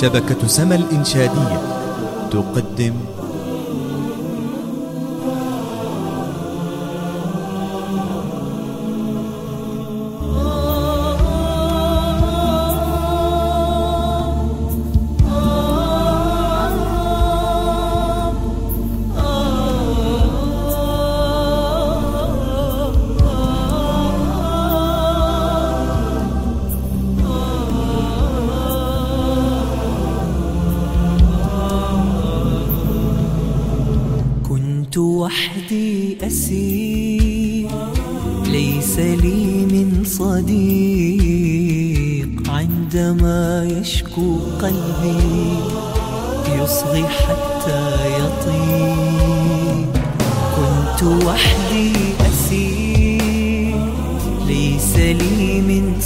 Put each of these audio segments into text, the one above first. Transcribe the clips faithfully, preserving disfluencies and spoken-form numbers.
شبكة سما الإنشادية تقدم كنت وحدي أسير، ليس لي من صديق. عندما يشكو قلبي يصغي حتى يطيب. كنت وحدي أسير، ليس لي من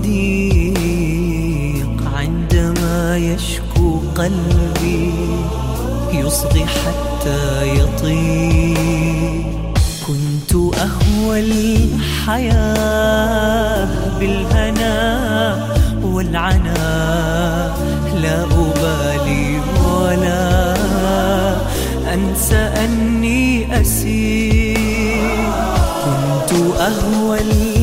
صديق. عندما يشكو قلبي يصغي حتى يطيب. كنت أهوى الحياة بالهنا والعنا، لا أبالي ولا أنسى أني أسير. كنت أهوى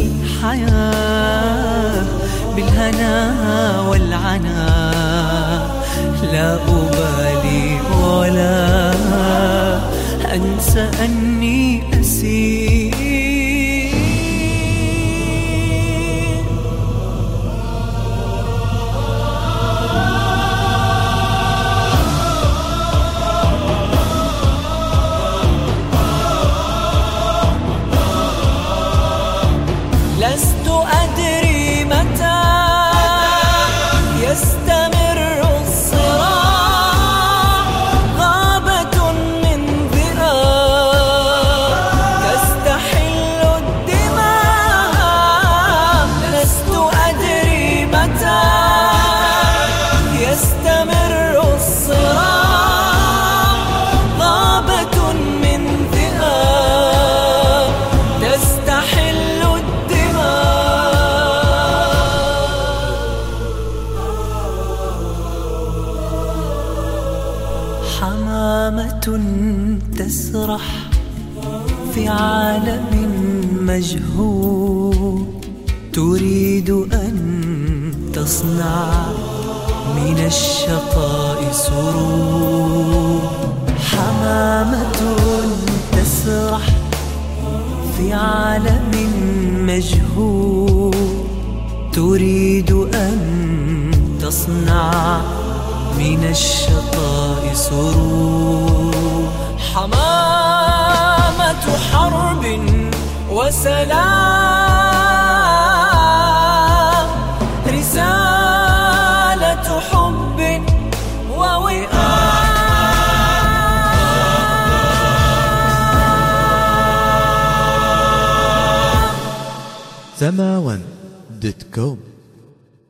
الحياة بالهنا والعنا، لا أبالي ولا أنسى أني أسير. لست أدري متى يستمر الصراع. غابة من ذئاب تستحل الدماء. لست أدري متى يستمر الصراع. غابة من ذئاب تستحل حمامة تسرح في عالم مجهول، تريد أن تصنع من الشقاء سرور. حمامة تسرح في عالم مجهول، تريد أن تصنع من الشقاء سرور. حمامة حرب وسلام، رسالة حب ووئام. سما ون دوت كوم.